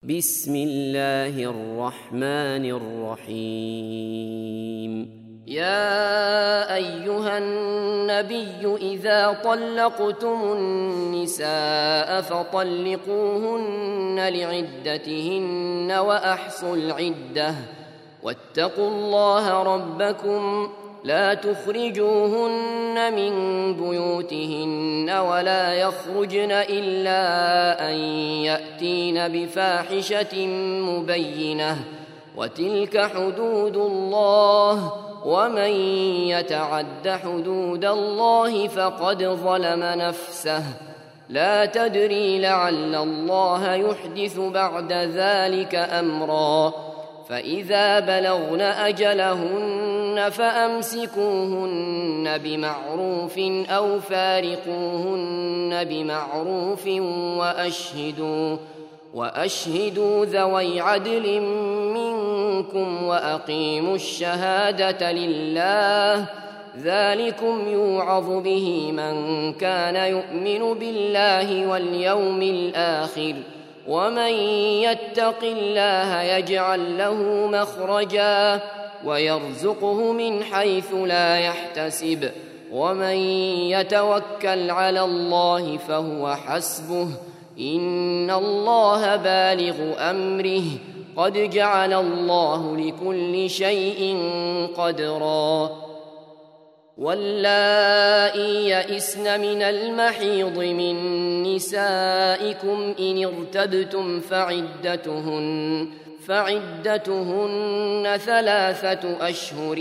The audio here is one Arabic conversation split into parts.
بسم الله الرحمن الرحيم. يا أيها النبي إذا طلقتم النساء فطلقوهن لعدتهن وأحصوا العدة واتقوا الله ربكم لا تخرجوهن من بيوتهن ولا يخرجن إلا أن يأتين بفاحشة مبينة وتلك حدود الله ومن يتعد حدود الله فقد ظلم نفسه لا تدري لعل الله يحدث بعد ذلك أمرا فإذا بلغن أجلهن فأمسكوهن بمعروف أو فارقوهن بمعروف وأشهدوا ذوي عدل منكم وأقيموا الشهادة لله ذلكم يوعظ به من كان يؤمن بالله واليوم الآخر ومن يتق الله يجعل له مخرجا ويرزقه من حيث لا يحتسب ومن يتوكل على الله فهو حسبه إن الله بالغ أمره قد جعل الله لكل شيء قدرا واللائي يئسن من المحيض من نسائكم إن ارتبتم فعدتهن 3 أشهر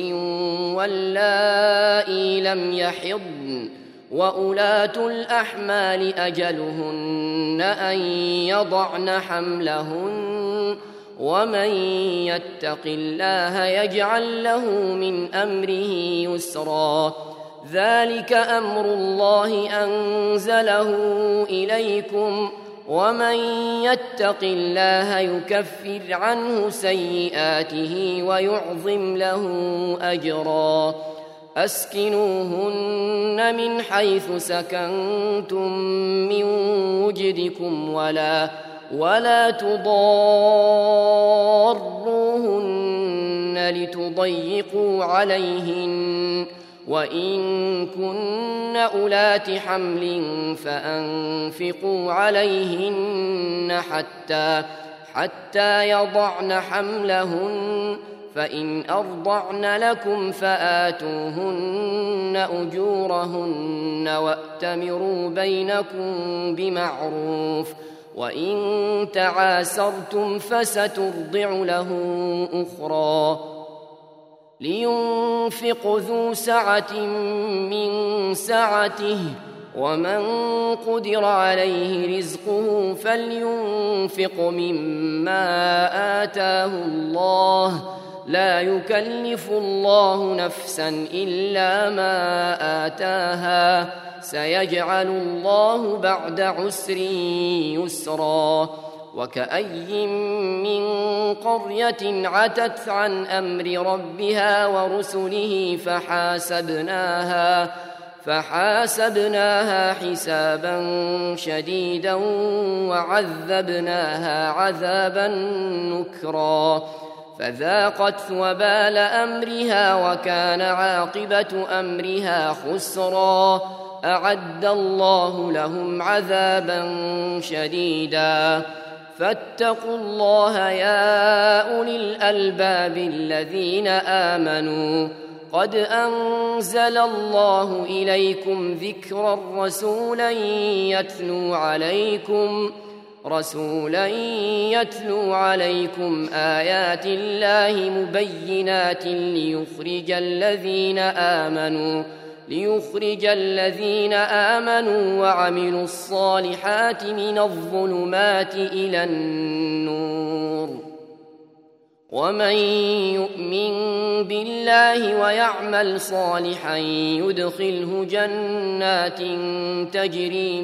واللائي لم يحضن وأولاة الأحمال أجلهن أن يضعن حملهن ومن يتق الله يجعل له من أمره يسرا ذلك أمر الله أنزله إليكم ومن يتق الله يكفر عنه سيئاته ويعظم له أجرا أسكنوهن من حيث سكنتم من وجدكم ولا تضاروهن لتضيقوا عليهن وإن كن أولات حمل فأنفقوا عليهن حتى يضعن حملهن فإن أرضعن لكم فآتوهن أجورهن وأتمروا بينكم بمعروف وإن تعاسرتم فسترضع له أخرى لينفق ذو سعة من سعته ومن قدر عليه رزقه فلينفق مما آتاه الله لا يكلف الله نفسا إلا ما آتاها سيجعل الله بعد عسر يسرا وكأي من قرية عتت عن أمر ربها ورسله فحاسبناها حسابا شديدا وعذبناها عذابا نكرا فذاقت وبال أمرها وكان عاقبة أمرها خسرا أعد الله لهم عذابا شديدا فاتقوا الله يا أولي الألباب الذين آمنوا قد أنزل الله إليكم ذكرا رسولا يتلو عليكم آيات الله مبينات ليخرج الذين آمنوا وعملوا الصالحات من الظلمات إلى النور ومن يؤمن بالله ويعمل صالحا يدخله جنات تجري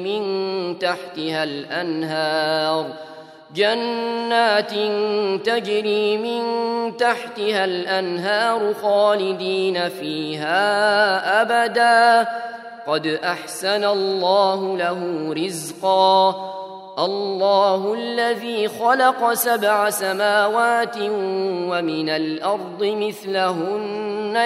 من تحتها الأنهار خالدين فيها أبدا قد أحسن الله له رزقا الله الذي خلق 7 سماوات ومن الأرض مثلهن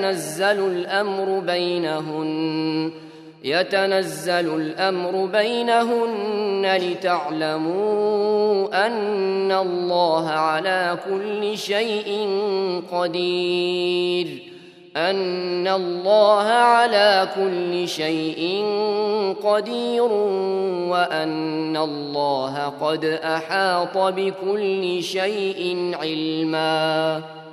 يتنزل الأمر بينهن لتعلموا أن الله على كل شيء قدير وأن الله قد أحاط بكل شيء علما.